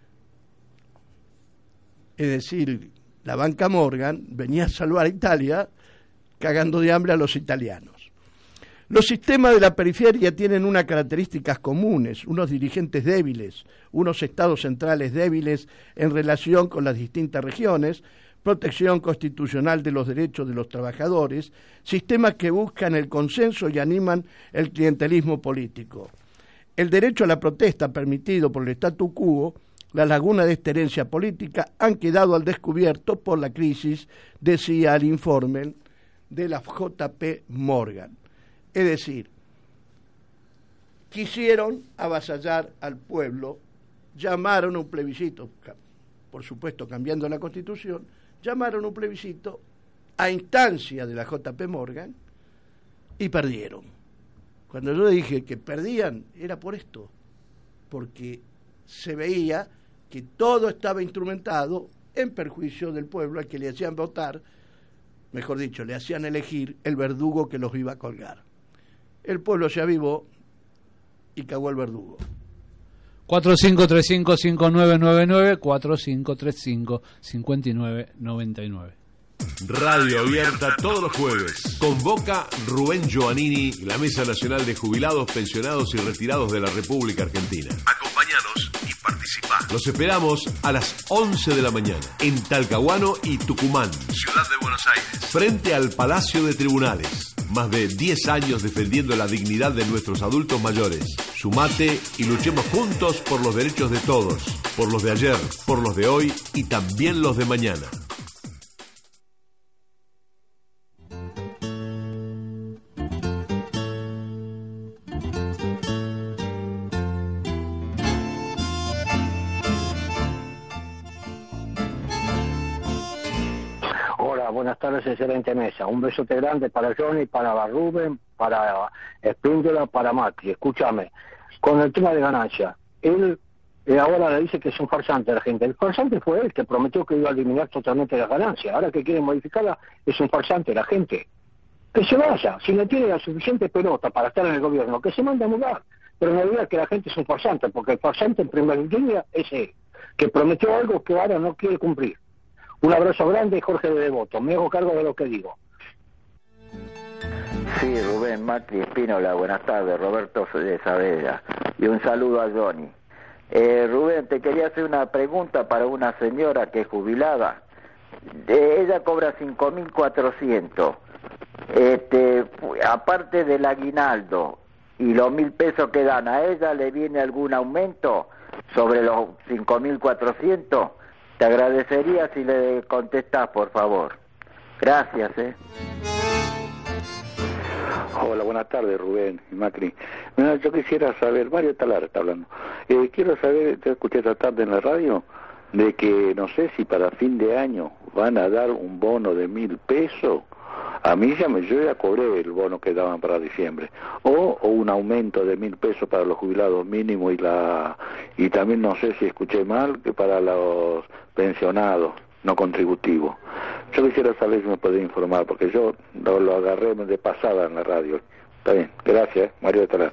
Es decir, la banca Morgan venía a salvar a Italia cagando de hambre a los italianos. Los sistemas de la periferia tienen unas características comunes, unos dirigentes débiles, unos estados centrales débiles en relación con las distintas regiones, protección constitucional de los derechos de los trabajadores, sistemas que buscan el consenso y animan el clientelismo político. El derecho a la protesta permitido por el statu quo, la laguna de esta herencia política, han quedado al descubierto por la crisis, decía el informe de la JP Morgan. Es decir, quisieron avasallar al pueblo, llamaron a un plebiscito, por supuesto cambiando la Constitución, llamaron a un plebiscito a instancia de la JP Morgan y perdieron. Cuando yo dije que perdían, era por esto, porque se veía que todo estaba instrumentado en perjuicio del pueblo al que le hacían votar, mejor dicho, le hacían elegir el verdugo que los iba a colgar. El pueblo se avivó y cagó al verdugo. 4535-5999, 4535-5999. Radio abierta todos los jueves. Convoca Rubén Giovannini, la Mesa Nacional de Jubilados, Pensionados y Retirados de la República Argentina. Acompáñanos y participá. Los esperamos a las 11 de la mañana en Talcahuano y Tucumán, Ciudad de Buenos Aires, frente al Palacio de Tribunales. Más de 10 años defendiendo la dignidad de nuestros adultos mayores. Sumate y luchemos juntos por los derechos de todos, por los de ayer, por los de hoy y también los de mañana. Buenas tardes, excelente mesa. Un besote grande para Johnny, para Rubén, para Espíndola, para Macri. Escúchame, con el tema de ganancia, él ahora le dice que es un farsante a la gente. El farsante fue él que prometió que iba a eliminar totalmente las ganancias. Ahora que quiere modificarla, es un farsante la gente. Que se vaya, si no tiene la suficiente pelota para estar en el gobierno, que se mande a mudar. Pero no diga que la gente es un farsante, porque el farsante en primera línea es él, que prometió algo que ahora no quiere cumplir. Un abrazo grande, Jorge de Devoto. Me hago cargo de lo que digo. Sí, Rubén, Macri, Espínola, buenas tardes. Roberto de Saavedra. Y un saludo a Johnny. Rubén, te quería hacer una pregunta para una señora que es jubilada. Ella cobra 5.400. Aparte del aguinaldo y los 1.000 pesos que dan, ¿a ella le viene algún aumento sobre los 5.400? Te agradecería si le contestás, por favor. Gracias, Hola, buenas tardes, Rubén y Macri. Mira, yo quisiera saber, Mario Talar está hablando. Quiero saber, te escuché esta tarde en la radio, de que no sé si para fin de año van a dar un bono de 1.000 pesos. A mí yo ya cobré el bono que daban para diciembre. O un aumento de 1.000 pesos para los jubilados mínimos y también no sé si escuché mal, que para los pensionados no contributivos. Yo quisiera saber si me podés informar, porque yo lo agarré de pasada en la radio. Está bien, gracias, Mario de Talar.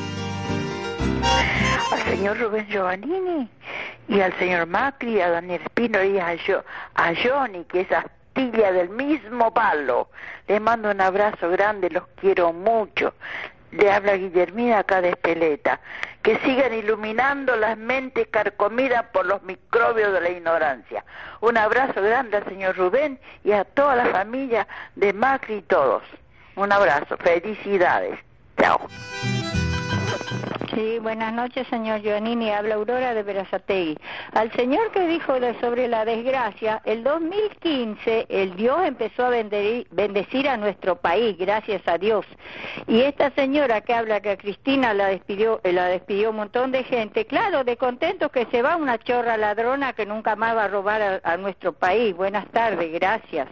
Al señor Rubén Giovannini y al señor Macri, a Daniel Espino y a Johnny, que es astilla del mismo palo. Les mando un abrazo grande, los quiero mucho. Le habla Guillermina acá de Espeleta. Que sigan iluminando las mentes carcomidas por los microbios de la ignorancia. Un abrazo grande al señor Rubén y a toda la familia de Macri y todos. Un abrazo, felicidades. Chao. Sí, buenas noches, señor Giovannini. Habla Aurora de Berazategui. Al señor que dijo sobre la desgracia, el 2015 el Dios empezó a bendecir a nuestro país, gracias a Dios. Y esta señora que habla que a Cristina la despidió un montón de gente, claro, de contento que se va una chorra ladrona que nunca más va a robar a nuestro país. Buenas tardes, gracias.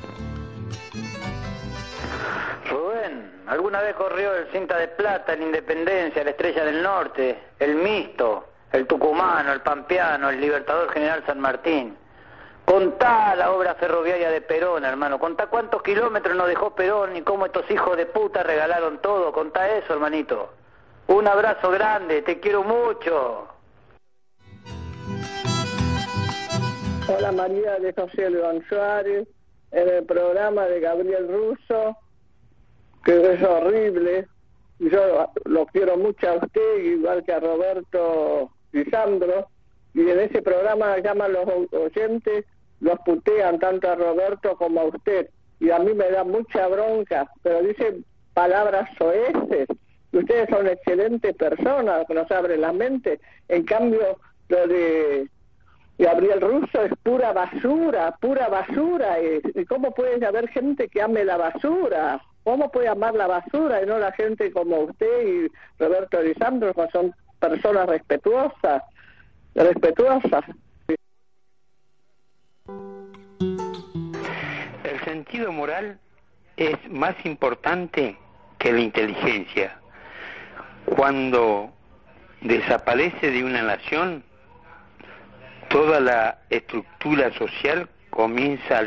Rubén, ¿alguna vez corrió el Cinta de Plata, el Independencia, el Estrella del Norte, el Mixto, el Tucumano, el Pampeano, el Libertador General San Martín? Contá la obra ferroviaria de Perón, hermano. Contá cuántos kilómetros nos dejó Perón y cómo estos hijos de puta regalaron todo. Contá eso, hermanito. Un abrazo grande, te quiero mucho. Hola, María de José León Suárez, en el programa de Gabriel Russo, que es horrible. Yo lo quiero mucho a usted, igual que a Roberto Lisandro, y en ese programa llaman los oyentes, los putean tanto a Roberto como a usted, y a mí me da mucha bronca, pero dicen palabras soeces, y ustedes son excelentes personas, que nos abren la mente. En cambio, lo de Gabriel Russo es pura basura. ¿Y cómo puede haber gente que ame la basura? ¿Cómo puede amar la basura y no la gente como usted y Roberto Lisandro, que son personas respetuosas? El sentido moral es más importante que la inteligencia. Cuando desaparece de una nación, toda la estructura social comienza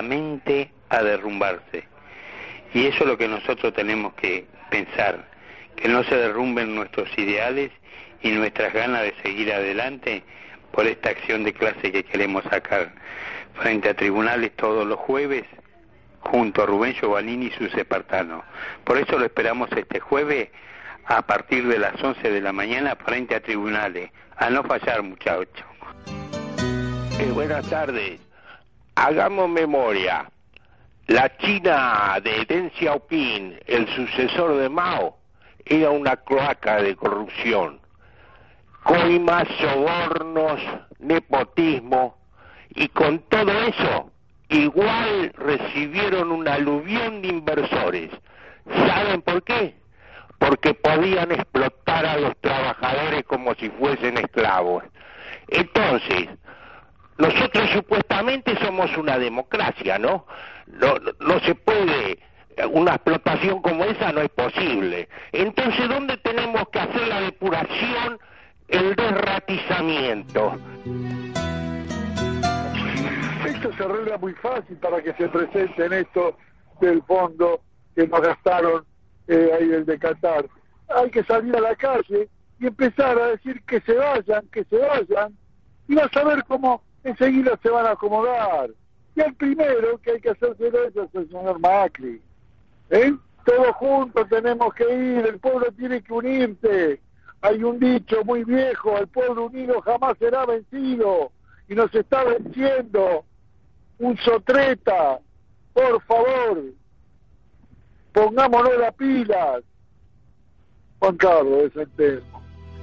lentamente a derrumbarse. Y eso es lo que nosotros tenemos que pensar, que no se derrumben nuestros ideales y nuestras ganas de seguir adelante por esta acción de clase que queremos sacar frente a tribunales todos los jueves, junto a Rubén Giovannini y sus espartanos. Por eso lo esperamos este jueves a partir de las 11 de la mañana frente a tribunales. A no fallar, muchachos. Buenas tardes. Hagamos memoria. La China de Deng Xiaoping, el sucesor de Mao, era una cloaca de corrupción. Coimas, sobornos, nepotismo, y con todo eso, igual recibieron un aluvión de inversores. ¿Saben por qué? Porque podían explotar a los trabajadores como si fuesen esclavos. Entonces, nosotros supuestamente somos una democracia, ¿no? No se puede, una explotación como esa no es posible. Entonces, ¿dónde tenemos que hacer la depuración, el desratizamiento? Esto se arregla muy fácil para que se presenten esto del fondo que nos gastaron ahí el de Qatar. Hay que salir a la calle y empezar a decir que se vayan, y vas a ver cómo enseguida se van a acomodar. Y el primero que hay que hacerse eso es el señor Macri. Todos juntos tenemos que ir, el pueblo tiene que unirse. Hay un dicho muy viejo, el pueblo unido jamás será vencido, y nos está venciendo un sotreta. Por favor, pongámonos las pilas. Juan Carlos, es el tema.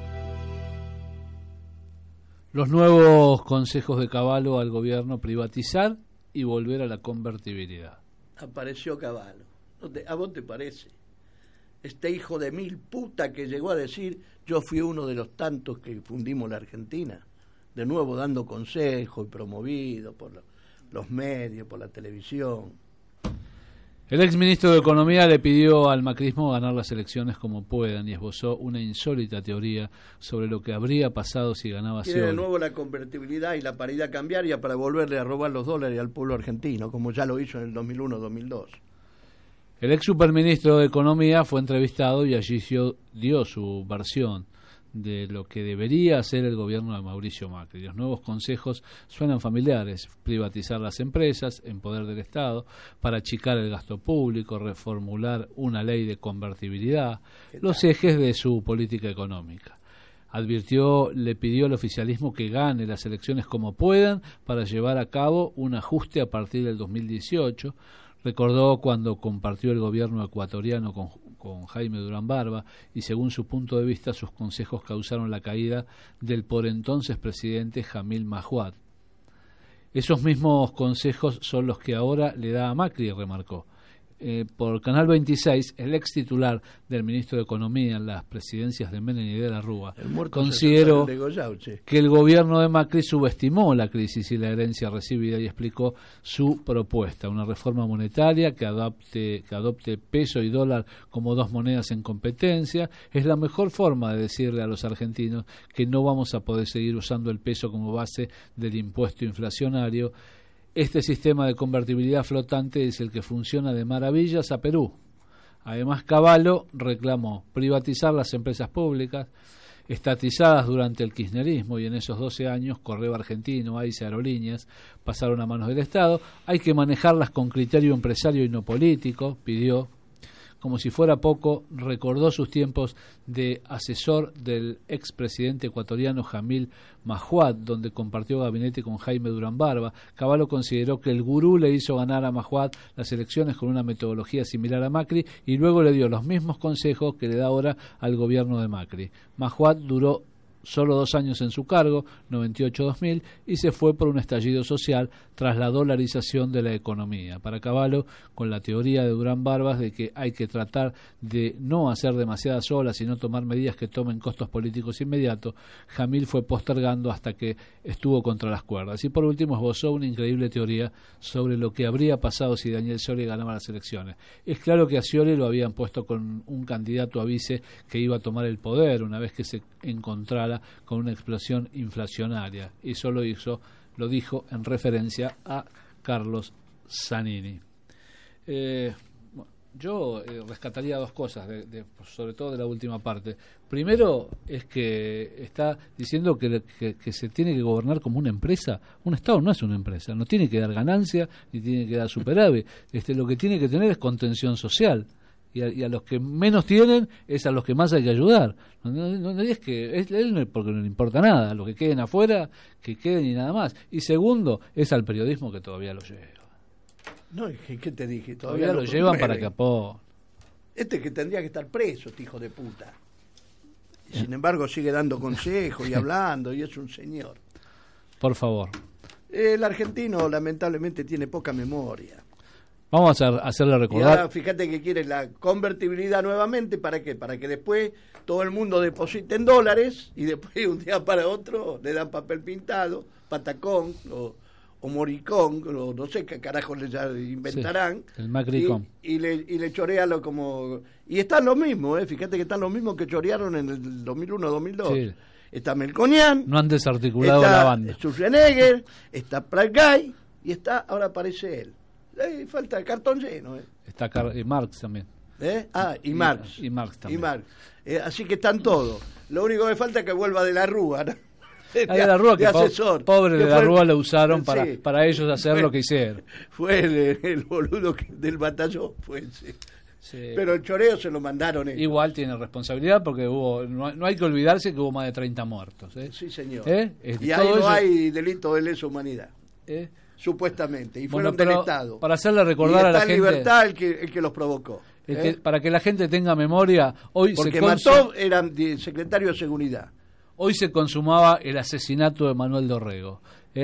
Los nuevos consejos de Caballo al gobierno: privatizar y volver a la convertibilidad. Apareció Caballo. ¿A vos te parece? Este hijo de mil puta que llegó a decir: yo fui uno de los tantos que fundimos la Argentina. De nuevo dando consejos y promovido por los medios, por la televisión. El exministro de Economía le pidió al macrismo ganar las elecciones como puedan y esbozó una insólita teoría sobre lo que habría pasado si ganaba Quiere Scioli. de nuevo la convertibilidad y la paridad cambiaria para volverle a robar los dólares al pueblo argentino, como ya lo hizo en el 2001-2002. El ex superministro de Economía fue entrevistado y allí dio su versión de lo que debería hacer el gobierno de Mauricio Macri. Los nuevos consejos suenan familiares: privatizar las empresas en poder del Estado para achicar el gasto público, reformular una ley de convertibilidad, los ejes de su política económica. Le pidió al oficialismo que gane las elecciones como puedan para llevar a cabo un ajuste a partir del 2018. Recordó cuando compartió el gobierno ecuatoriano con Jaime Durán Barba y, según su punto de vista, sus consejos causaron la caída del por entonces presidente Jamil Mahuad. Esos mismos consejos son los que ahora le da a Macri, remarcó. Por Canal 26, el ex titular del ministro de Economía en las presidencias de Menem y de la Rúa consideró que el gobierno de Macri subestimó la crisis y la herencia recibida y explicó su propuesta: una reforma monetaria que adopte peso y dólar como dos monedas en competencia. Es la mejor forma de decirle a los argentinos que no vamos a poder seguir usando el peso como base del impuesto inflacionario. Este sistema de convertibilidad flotante es el que funciona de maravillas a Perú. Además, Caballo reclamó privatizar las empresas públicas, estatizadas durante el kirchnerismo, y en esos 12 años Correo Argentino, AICE, Aerolíneas pasaron a manos del Estado. Hay que manejarlas con criterio empresario y no político, pidió. Como si fuera poco, recordó sus tiempos de asesor del expresidente ecuatoriano Jamil Mahuad, donde compartió gabinete con Jaime Durán Barba. Caballo consideró que el gurú le hizo ganar a Mahuad las elecciones con una metodología similar a Macri y luego le dio los mismos consejos que le da ahora al gobierno de Macri. Mahuad duró solo 2 años en su cargo, 98-2000, y se fue por un estallido social tras la dolarización de la economía. Para Caballo, con la teoría de Durán Barbas de que hay que tratar de no hacer demasiadas olas y no tomar medidas que tomen costos políticos inmediatos, Jamil fue postergando hasta que estuvo contra las cuerdas. Y por último esbozó una increíble teoría sobre lo que habría pasado si Daniel Scioli ganaba las elecciones. Es claro que a Scioli lo habían puesto con un candidato a vice que iba a tomar el poder una vez que se encontrara con una explosión inflacionaria. Eso lo dijo en referencia a Carlos Zanini. Yo rescataría dos cosas, sobre todo de la última parte. Primero es que está diciendo que se tiene que gobernar como una empresa. Un Estado no es una empresa, no tiene que dar ganancia ni tiene que dar superávit. Lo que tiene que tener es contención social. Y a los que menos tienen es a los que más hay que ayudar. No es que él porque no le importa nada, a los que queden afuera, que queden y nada más. Y segundo, es al periodismo que todavía lo lleva. No, ¿qué te dije? Todavía lo llevan para que que tendría que estar preso, este hijo de puta. Y sin embargo sigue dando consejos y hablando, y es un señor. Por favor. El argentino lamentablemente tiene poca memoria. Vamos a hacerle recordar. Y ahora fíjate que quiere la convertibilidad nuevamente, ¿para qué? Para que después todo el mundo deposite en dólares y después de un día para otro le dan papel pintado, patacón o moricón, o no sé qué carajo le inventarán. Sí, el macricón. Y le chorea como... Y están los mismos, fíjate que están los mismos que chorearon en el 2001-2002. Sí. Está Melconian. No han desarticulado la banda. Está Schwarzenegger, está Pratgay y ahora aparece él. Falta el cartón lleno. Está Marx también. Y Marx. Y Marx también. Así que están todos. Lo único que falta es que vuelva de la Rúa, ¿no? De la Rúa, que asesor. Pobre de la Rúa lo usaron para ellos hacer lo que hicieron. Fue el boludo del batallón, fue ese. Sí. Pero el choreo se lo mandaron ellos. Igual tiene responsabilidad porque no hay que olvidarse que hubo más de 30 muertos. Sí, señor. Y ahí no hay delito de lesa humanidad. Supuestamente, y fueron del Estado. Para hacerle recordar a la gente... libertad el que los provocó. Para que la gente tenga memoria, hoy porque mató, era secretario de Seguridad. Hoy se consumaba el asesinato de Manuel Dorrego.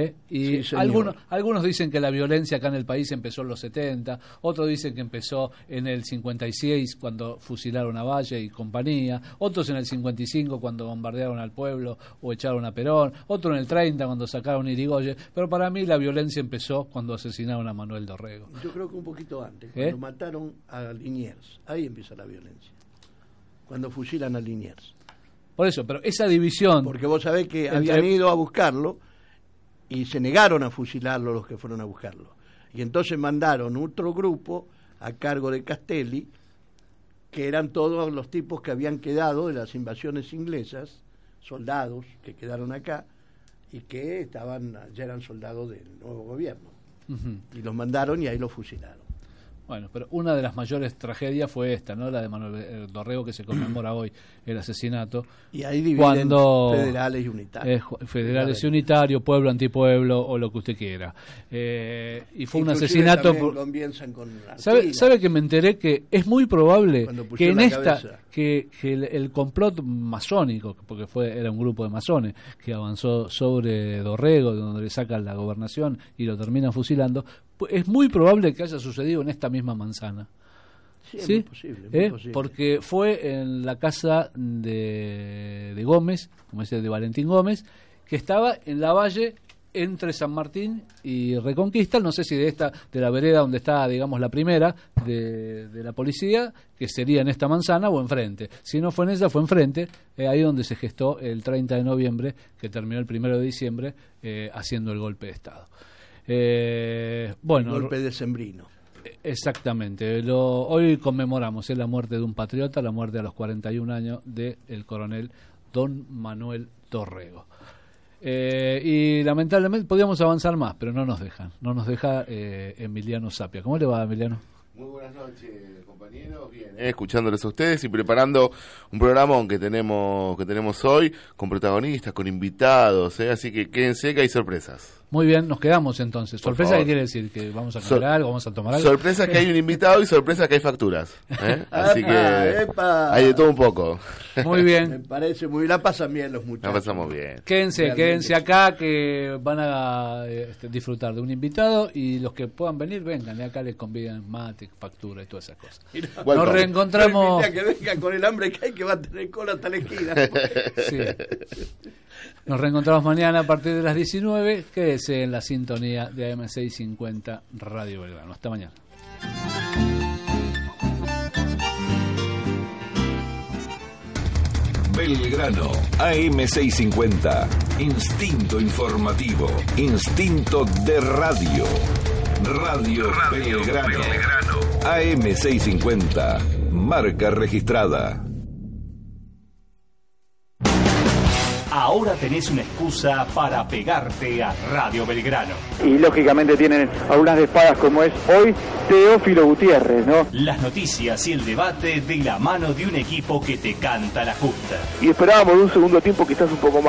Y sí, algunos dicen que la violencia acá en el país empezó en los 70, otros dicen que empezó en el 56 cuando fusilaron a Valle y compañía, otros en el 55 cuando bombardearon al pueblo o echaron a Perón, otros en el 30 cuando sacaron a Irigoyen, pero para mí la violencia empezó cuando asesinaron a Manuel Dorrego. Yo creo que un poquito antes, cuando mataron a Liniers, ahí empieza la violencia, cuando fusilan a Liniers. Por eso, pero esa división... Porque vos sabés que habían ido a buscarlo y se negaron a fusilarlo los que fueron a buscarlo. Y entonces mandaron otro grupo a cargo de Castelli, que eran todos los tipos que habían quedado de las invasiones inglesas, soldados que quedaron acá, y que ya eran soldados del nuevo gobierno. Y los mandaron y ahí los fusilaron. Bueno, pero una de las mayores tragedias fue esta, ¿no? La de Manuel Dorrego, que se conmemora hoy, el asesinato. Y ahí dividen federales y unitarios. Federales y unitarios, pueblo, antipueblo, o lo que usted quiera. Y fue un asesinato... ¿Sabe que me enteré que es muy probable que en que el complot masónico, porque era un grupo de masones que avanzó sobre Dorrego, donde le sacan la gobernación y lo terminan fusilando, es muy probable que haya sucedido en esta misma manzana. Sí, ¿sí? Muy posible. Porque fue en la casa de Gómez, como dice, de Valentín Gómez, que estaba en la valle entre San Martín y Reconquista, no sé si de la vereda donde está, digamos, la primera de la policía, que sería en esta manzana o enfrente. Si no fue en esa, fue enfrente, ahí donde se gestó el 30 de noviembre, que terminó el 1 de diciembre, haciendo el golpe de Estado. Bueno, golpe decembrino. Exactamente. Hoy conmemoramos la muerte de un patriota, la muerte a los 41 años del coronel Don Manuel Dorrego. Y lamentablemente podíamos avanzar más, pero no nos deja Emiliano Sapia. ¿Cómo le va, Emiliano? Muy buenas noches, compañeros. Bien, escuchándoles a ustedes y preparando un programa que tenemos hoy con protagonistas, con invitados, así que quédense que hay sorpresas. Muy bien, nos quedamos entonces. ¿Sorpresa qué quiere decir? ¿Que vamos a comer algo, vamos a tomar algo? Sorpresa que hay un invitado y sorpresa que hay facturas. Así que hay de todo un poco. Muy bien. Me parece muy bien. La pasan bien los muchachos. La pasamos bien. Quédense acá que van a disfrutar de un invitado y los que puedan venir, vengan. Y acá les convidan mate, factura y todas esas cosas. Nos reencontramos. Que vengan con el hambre que hay, que va a tener cola hasta la esquina. Sí. Nos reencontramos mañana a partir de las 19. Quédese en la sintonía de AM650 Radio Belgrano. Hasta mañana. Belgrano, AM650. Instinto informativo. Instinto de radio. Radio Belgrano. AM650, marca registrada. Ahora tenés una excusa para pegarte a Radio Belgrano. Y lógicamente tienen algunas espadas como es hoy Teófilo Gutiérrez, ¿no? Las noticias y el debate de la mano de un equipo que te canta la justa. Y esperábamos un segundo tiempo quizás un poco más